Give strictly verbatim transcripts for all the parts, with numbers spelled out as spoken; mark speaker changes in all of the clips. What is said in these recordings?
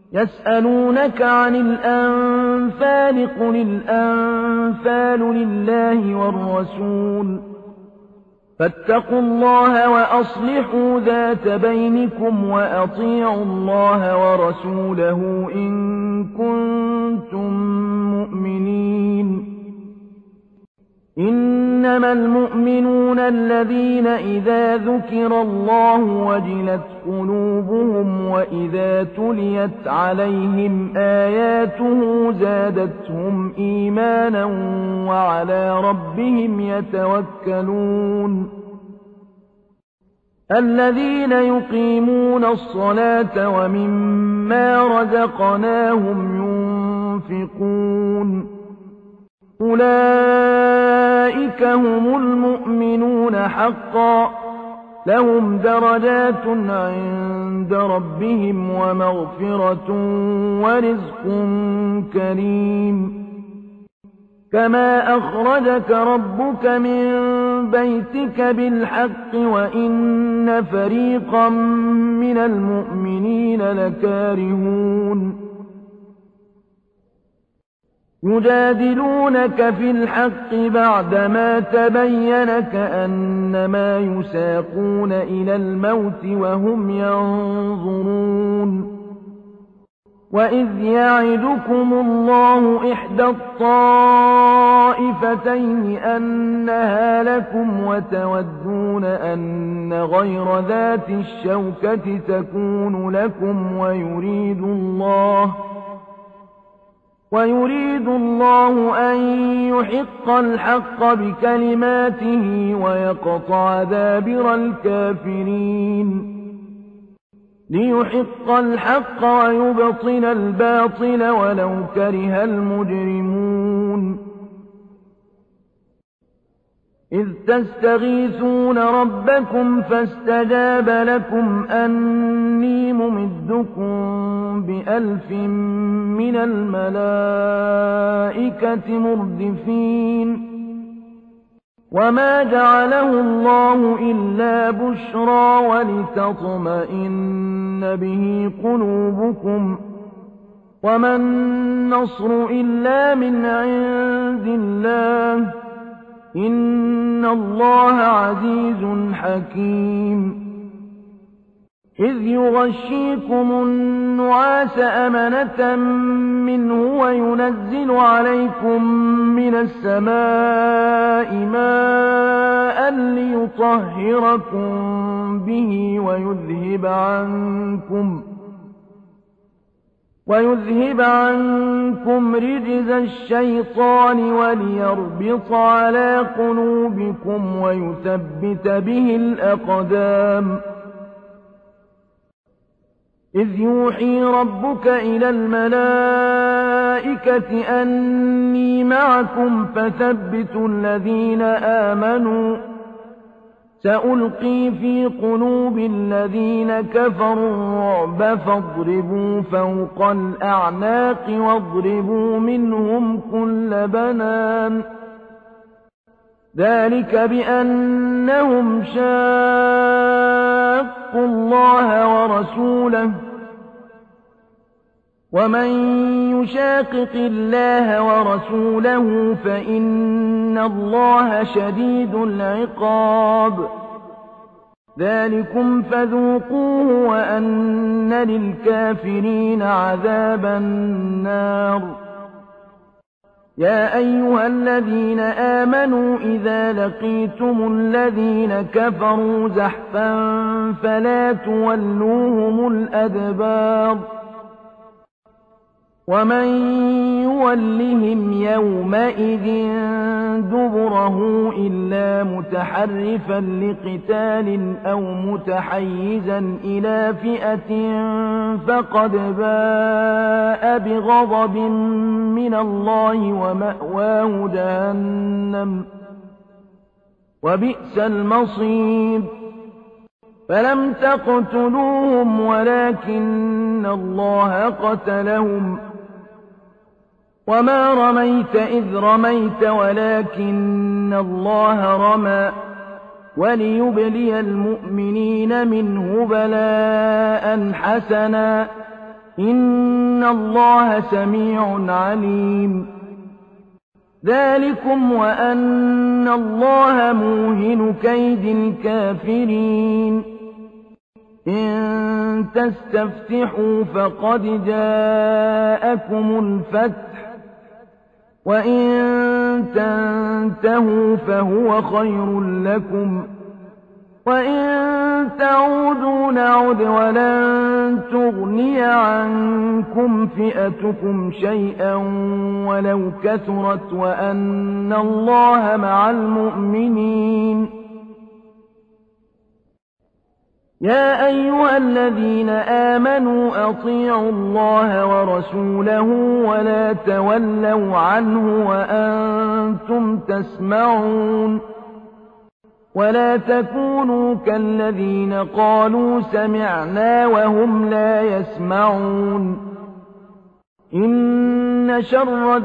Speaker 1: يسألونك عن الأنفال قل الأنفال لله والرسول فاتقوا الله وأصلحوا ذات بينكم وأطيعوا الله ورسوله إن كنتم مؤمنين إنما المؤمنون الذين إذا ذكر الله وجلت قلوبهم وإذا تليت عليهم آياته زادتهم إيمانا وعلى ربهم يتوكلون الذين يقيمون الصلاة ومما رزقناهم ينفقون أولئك هم المؤمنون حقا لهم درجات عند ربهم ومغفرة ورزق كريم كما أخرجك ربك من بيتك بالحق وإن فريقا من المؤمنين لكارهون يجادلونك في الحق بعدما تبين كأنما يساقون إلى الموت وهم ينظرون وإذ يعدكم الله إحدى الطائفتين أنها لكم وتودون أن غير ذات الشوكة تكون لكم ويريد الله ويريد الله أن يحق الحق بكلماته ويقطع دابر الكافرين ليحق الحق ويبطل الباطل ولو كره المجرمون إذ تستغيثون ربكم فاستجاب لكم أني ممدكم بألف من الملائكة مردفين وما جعله الله إلا بشرى ولتطمئن به قلوبكم وما النصر إلا من عند الله إن الله عزيز حكيم إذ يغشيكم النعاس أمنة منه وينزل عليكم من السماء ماء ليطهركم به ويذهب عنكم ويذهب عنكم رجز الشيطان وليربط على قلوبكم ويثبت به الأقدام إذ يوحي ربك إلى الملائكة أني معكم فثبتوا الذين آمنوا سألقي في قلوب الذين كفروا الرعب فاضربوا فوق الأعناق واضربوا منهم كل بنان ذلك بأنهم شاقوا الله ورسوله ومن يشاقق الله ورسوله فإن الله شديد العقاب ذلكم فذوقوه وأن للكافرين عذاب النار يا أيها الذين آمنوا إذا لقيتم الذين كفروا زحفا فلا تولوهم الأدبار ومن يولهم يومئذ دبره إلا متحرفا لقتال أو متحيزا إلى فئة فقد باء بغضب من الله ومأواه جهنم وبئس المصير فلم تقتلوهم ولكن الله قتلهم وما رميت إذ رميت ولكن الله رمى وليبلي المؤمنين منه بلاء حسنا إن الله سميع عليم. ذلكم وأن الله موهن كيد الكافرين. إن تستفتحوا فقد جاءكم الفتح، وإن تنتهوا فهو خير لكم، وإن تعودوا نعد ولن تغني عنكم فئتكم شيئا ولو كثرت وأن الله مع المؤمنين. يا أيها الذين آمنوا أطيعوا الله ورسوله ولا تولوا عنه وأنتم تسمعون. ولا تكونوا كالذين قالوا سمعنا وهم لا يسمعون. إن شر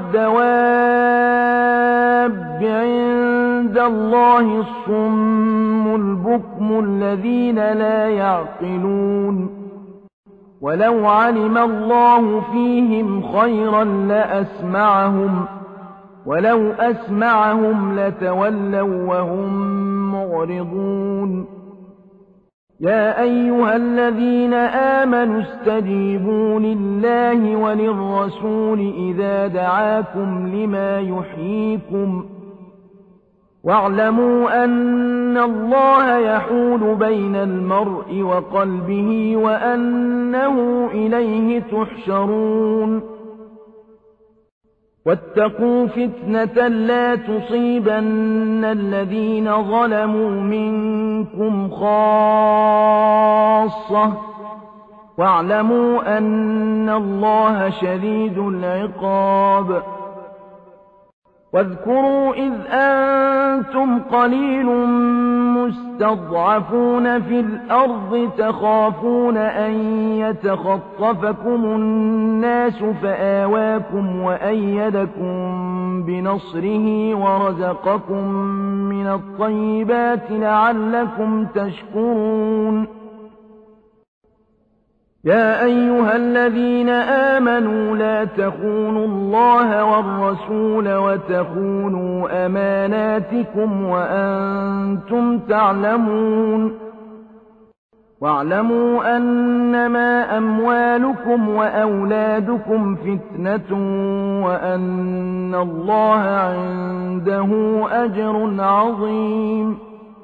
Speaker 1: الدواب عند الله الصم البكم الذين لا يعقلون. ولو علم الله فيهم خيرا لأسمعهم، ولو أسمعهم لتولوا وهم معرضون. يا أيها الذين آمنوا استجيبوا لله وللرسول إذا دعاكم لما يحييكم، واعلموا أن الله يحول بين المرء وقلبه وأنه إليه تحشرون. واتقوا فتنة لا تصيبن الذين ظلموا منكم خاصة، واعلموا أن الله شديد العقاب. واذكروا إذ أنتم قليل مستضعفون في الأرض تخافون أن يتخطفكم الناس فآواكم وأيدكم بنصره ورزقكم من الطيبات لعلكم تشكرون. يا أيها الذين آمنوا لا تخونوا الله والرسول وتخونوا أماناتكم وأنتم تعلمون. واعلموا أنما أموالكم وأولادكم فتنة وأن الله عنده أجر عظيم.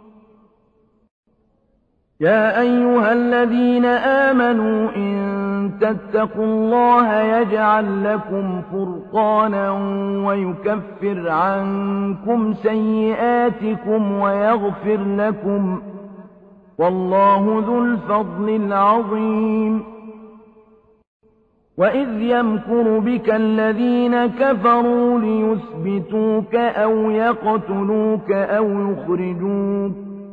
Speaker 1: يا أيها الذين آمنوا إن تتقوا الله يجعل لكم فرقانا ويكفر عنكم سيئاتكم ويغفر لكم، والله ذو الفضل العظيم. وإذ يمكر بك الذين كفروا ليثبتوك أو يقتلوك أو يخرجوك،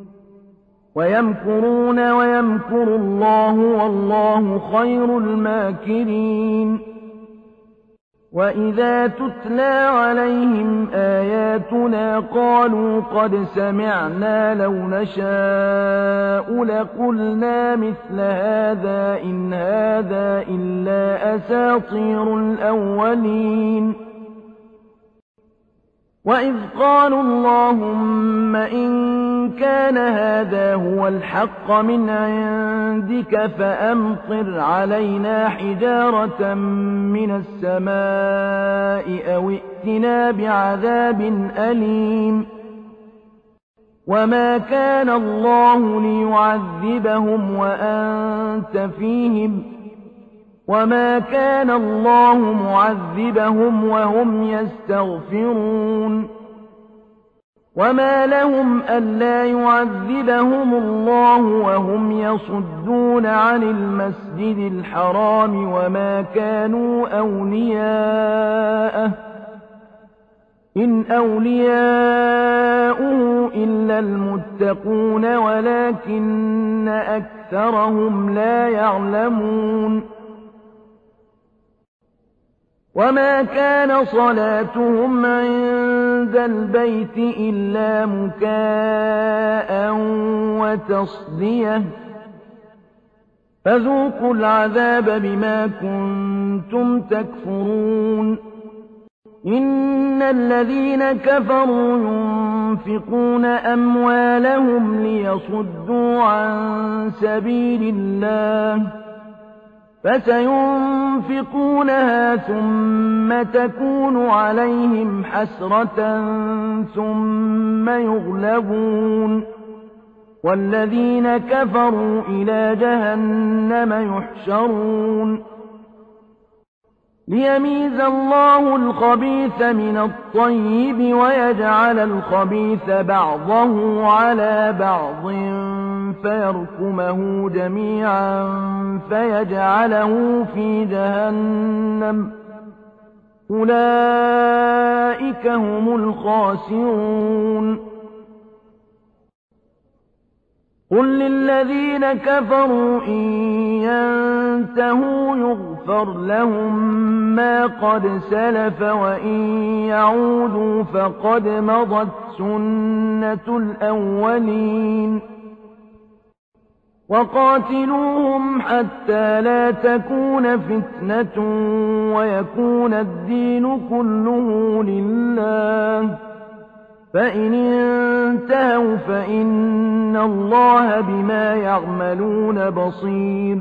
Speaker 1: ويمكرون ويمكر الله والله خير الماكرين. وإذا تتلى عليهم آياتنا قالوا قد سمعنا لو نشاء لقلنا مثل هذا إن هذا إلا أساطير الأولين. وإذ قالوا اللهم إن كان هذا هو الحق من عندك فأمطر علينا حجارة من السماء أو ائتنا بعذاب أليم. وما كان الله ليعذبهم وأنت فيهم، وما كان الله معذبهم وهم يستغفرون. وما لهم ألا يعذبهم الله وهم يصدون عن المسجد الحرام وما كانوا أولياءه إن أولياؤه إلا المتقون ولكن أكثرهم لا يعلمون. وما كان صلاتهم عند البيت إلا مكاء وتصدية فذوقوا العذاب بما كنتم تكفرون إن الذين كفروا ينفقون أموالهم ليصدوا عن سبيل الله فسينفقونها ثم تكون عليهم حسرة ثم يغلبون والذين كفروا إلى جهنم يحشرون ليميز الله الخبيث من الطيب ويجعل الخبيث بعضه على بعض فيركمه جميعا فيجعله في جهنم أولئك هم الخاسرون قل للذين كفروا إن ينتهوا يغفر لهم ما قد سلف وإن يعودوا فقد مضت سنة الأولين وقاتلوهم حتى لا تكون فتنة ويكون الدين كله لله فإن انتهوا فإن الله بما يعملون بصير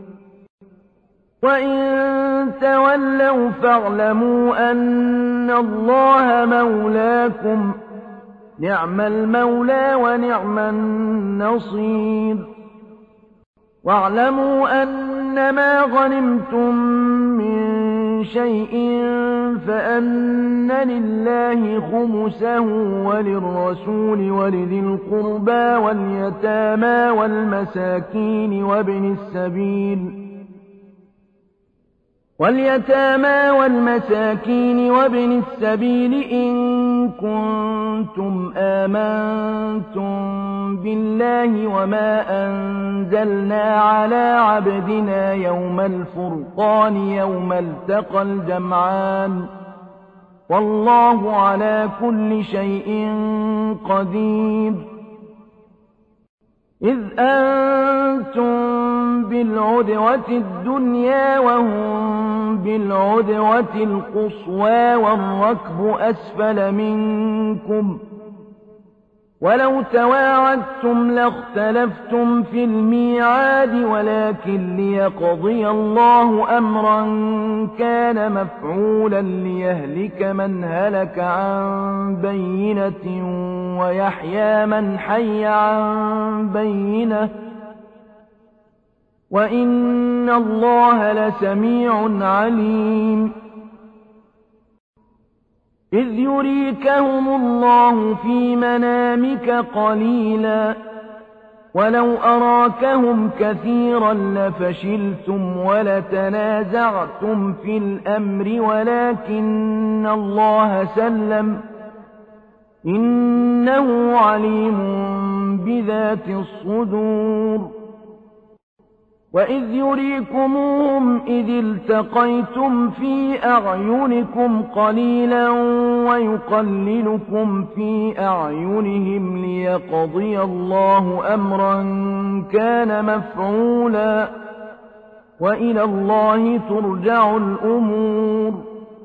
Speaker 1: وإن تولوا فاعلموا أن الله مولاكم نعم المولى ونعم النصير واعلموا أنما غنمتم من شيء فأن لله خمسه وللرسول ولذي القربى واليتامى والمساكين وابن السبيل واليتامى والمساكين وابن السبيل إن كنتم آمنتم بالله وما أنزلنا على عبدنا يوم الفرقان يوم التقى الجمعان والله على كل شيء قدير إذ أنتم بالعدوة الدنيا وهم بالعدوة القصوى والركب أسفل منكم ولو تواعدتم لاختلفتم في الميعاد ولكن ليقضي الله أمرا كان مفعولا ليهلك من هلك عن بينة ويحيى من حي عن بينة وإن الله لسميع عليم إذ يريكهم الله في منامك قليلا ولو أراكهم كثيرا لفشلتم ولتنازعتم في الأمر ولكن الله سلم إنه عليم بذات الصدور وإذ يريكموهم إذ التقيتم في أعينكم قليلا ويقللكم في أعينهم ليقضي الله أمرا كان مفعولا وإلى الله ترجع الأمور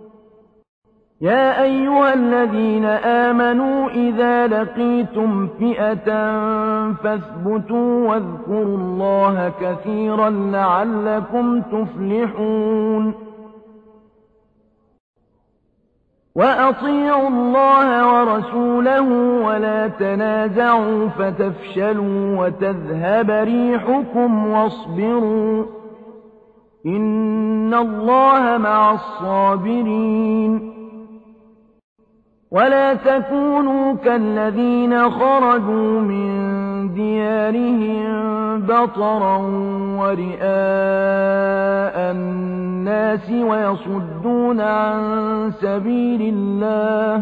Speaker 1: يا أيها الذين آمنوا إذا لقيتم فئة فاثبتوا واذكروا الله كثيرا لعلكم تفلحون وأطيعوا الله ورسوله ولا تنازعوا فتفشلوا وتذهب ريحكم واصبروا إن الله مع الصابرين ولا تكونوا كالذين خرجوا من ديارهم بطرا ورئاء الناس ويصدون عن سبيل الله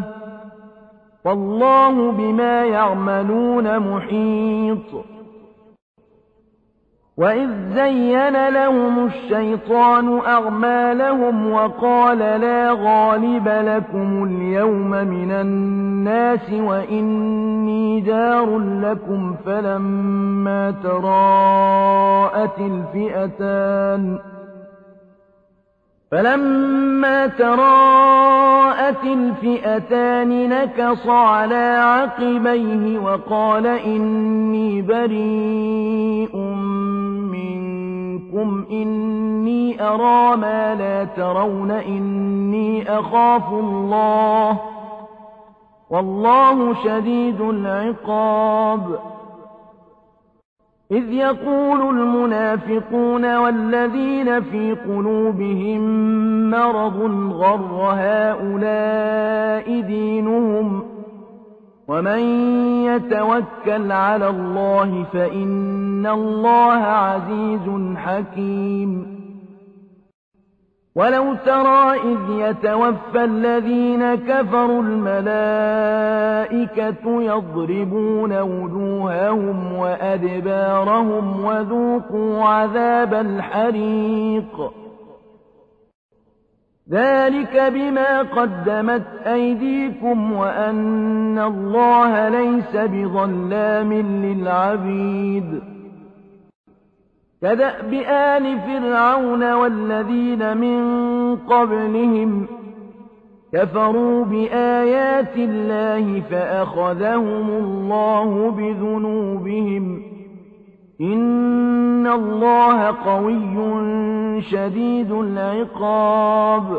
Speaker 1: والله بما يعملون محيط وإذ زين لهم الشيطان أعمالهم وقال لا غالب لكم اليوم من الناس وإني جار لكم فلما تراءت الفئتان فلما تراءت الفئتان نكص على عقبيه وقال إني بريء منكم إني أرى ما لا ترون إني أخاف الله والله شديد العقاب إذ يقول المنافقون والذين في قلوبهم مرض غر هؤلاء دينهم ومن يتوكل على الله فإن الله عزيز حكيم ولو ترى إذ يتوفى الذين كفروا الملائكة يضربون وجوههم وأدبارهم وذوقوا عذاب الحريق ذلك بما قدمت أيديكم وأن الله ليس بظلام للعبيد كدأب آل فرعون والذين من قبلهم كفروا بآيات الله فأخذهم الله بذنوبهم إن الله قوي شديد العقاب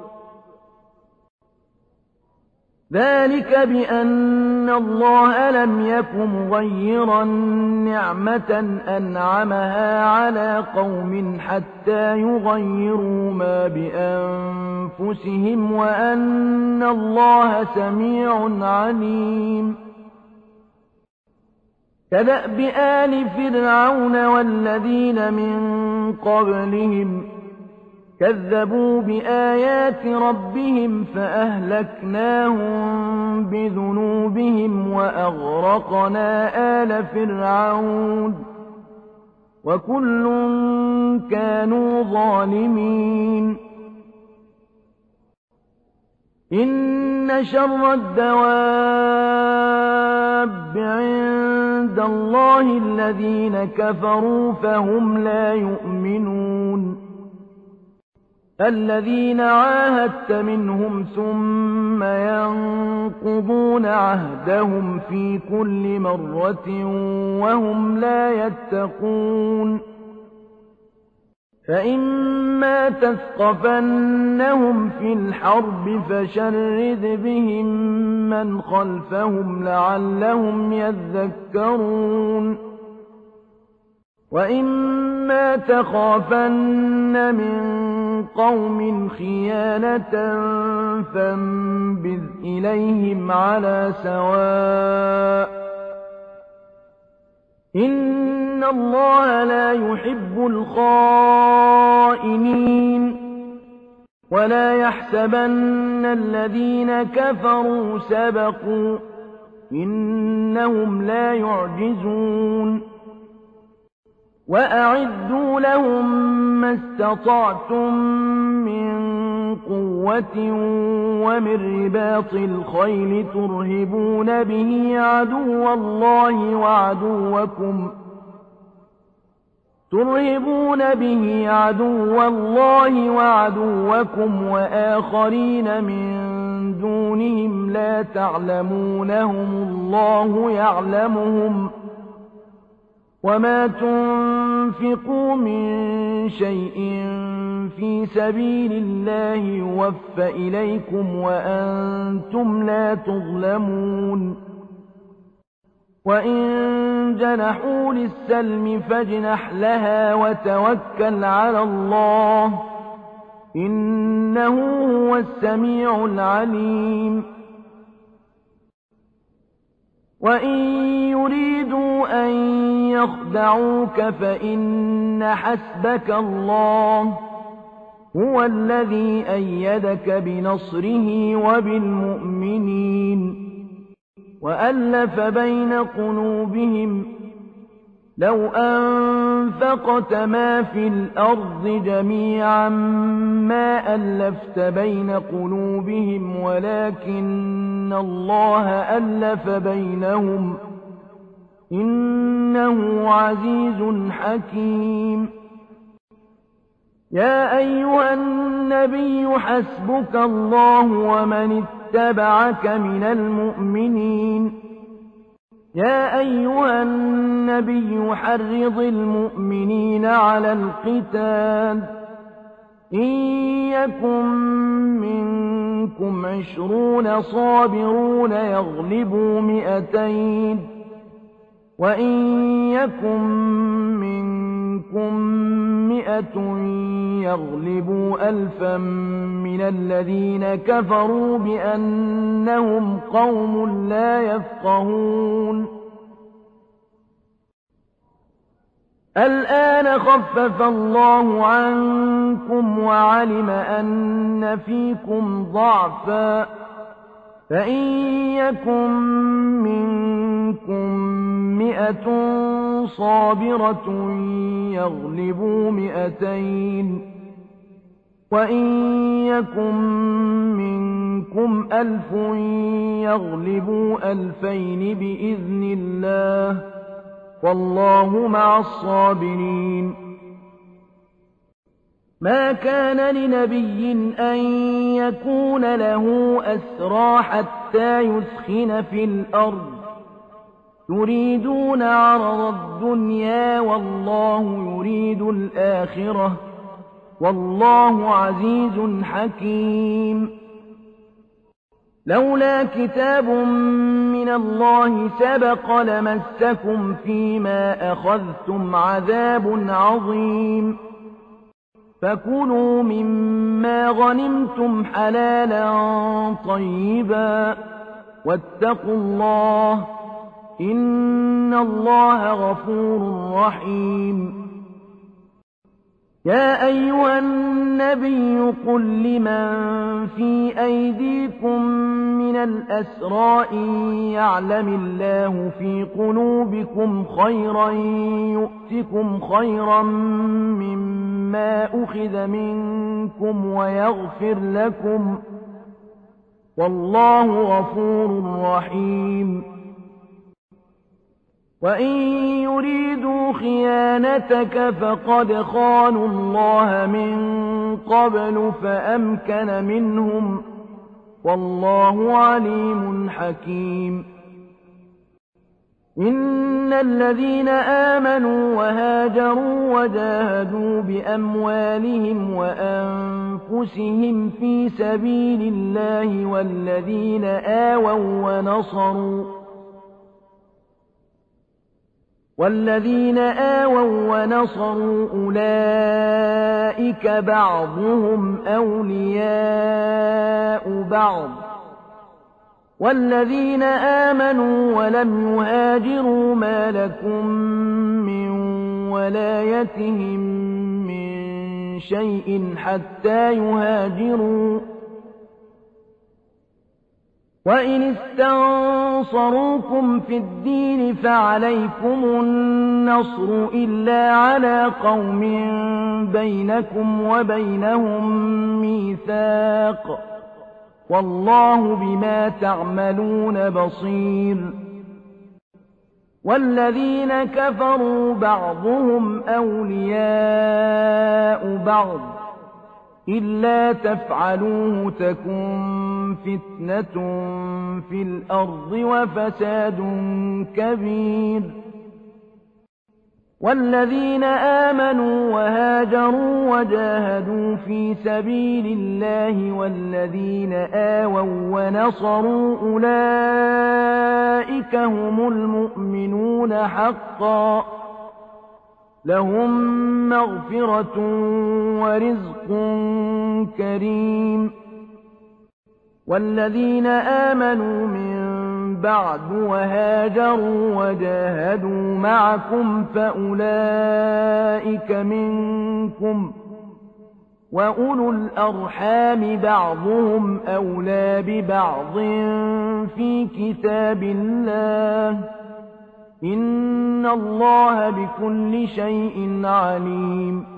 Speaker 1: ذلك بأن الله لم يك مغيرا نعمة أنعمها على قوم حتى يغيروا ما بأنفسهم وأن الله سميع عليم كدأب آل فرعون والذين من قبلهم كذبوا بآيات ربهم فأهلكناهم بذنوبهم وأغرقنا آل فرعون وكل كانوا ظالمين إن شر الدواب عند الله الذين كفروا فهم لا يؤمنون الذين عاهدت منهم ثم ينقضون عهدهم في كل مرة وهم لا يتقون فإما تثقفنهم في الحرب فشرد بهم من خلفهم لعلهم يذكرون وإما تخافن من قوم خيانة فانبذ إليهم على سواء إن الله لا يحب الخائنين ولا يحسبن الذين كفروا سبقوا إنهم لا يعجزون وأعدوا لهم ما استطعتم من قوة ومن رباط الخيل ترهبون به عدو الله وعدوكم ترهبون به عدو الله وعدوكم وآخرين من دونهم لا تعلمونهم الله يعلمهم وما تنفقوا من شيء في سبيل الله يوفى إليكم وأنتم لا تظلمون وإن جنحوا للسلم فاجنح لها وتوكل على الله إنه هو السميع العليم وإن يريدوا أن يخدعوك فإن حسبك الله هو الذي أيدك بنصره وبالمؤمنين وألف بين قلوبهم لو أنفقوا أنفقت ما في الأرض جميعا ما ألفت بين قلوبهم ولكن الله ألف بينهم إنه عزيز حكيم. يا أيها النبي حسبك الله ومن اتبعك من المؤمنين. يا أيها النبي حرض المؤمنين على القتال إن يكن منكم عشرون صابرون يغلبوا مئتين وإن يكن منكم مئة يغلبوا ألفا من الذين كفروا بأنهم قوم لا يفقهون. الآن خفف الله عنكم وعلم أن فيكم ضعفا فإن يكن منكم مئة صابرة يغلبوا مئتين وإن يكن منكم ألف يغلبوا ألفين بإذن الله والله مع الصابرين. ما كان لنبي أن يكون له أسرى حتى يثخن في الأرض يريدون عرض الدنيا والله يريد الآخرة والله عزيز حكيم. لولا كتاب من الله سبق لمسكم فيما أخذتم عذاب عظيم فكلوا مما غنمتم حلالا طيبا واتقوا الله إن الله غفور رحيم. يا أيها النبي قل لمن في أيديكم من الأسرى إن يعلم الله في قلوبكم خيرا يؤتكم خيرا مما أخذ منكم ويغفر لكم والله غفور رحيم. وإن يريدوا خيانتك فقد خانوا الله من قبل فأمكن منهم والله عليم حكيم. إن الذين آمنوا وهاجروا وجاهدوا بأموالهم وأنفسهم في سبيل الله والذين آووا ونصروا والذين آووا ونصروا أولئك بعضهم أولياء بعض والذين آمنوا ولم يهاجروا ما لكم من ولايتهم من شيء حتى يهاجروا وإن استنصروكم في الدين فعليكم النصر إلا على قوم بينكم وبينهم ميثاق والله بما تعملون بصير. والذين كفروا بعضهم أولياء بعض إلا تفعلوه تكن فتنة في الأرض وفساد كبير. والذين آمنوا وهاجروا وجاهدوا في سبيل الله والذين آووا ونصروا أولئك هم المؤمنون حقا لهم مغفرة ورزق كريم. والذين آمنوا من بعد وهاجروا وجاهدوا معكم فأولئك منكم وأولو الأرحام بعضهم أولى ببعض في كتاب الله إن الله بكل شيء عليم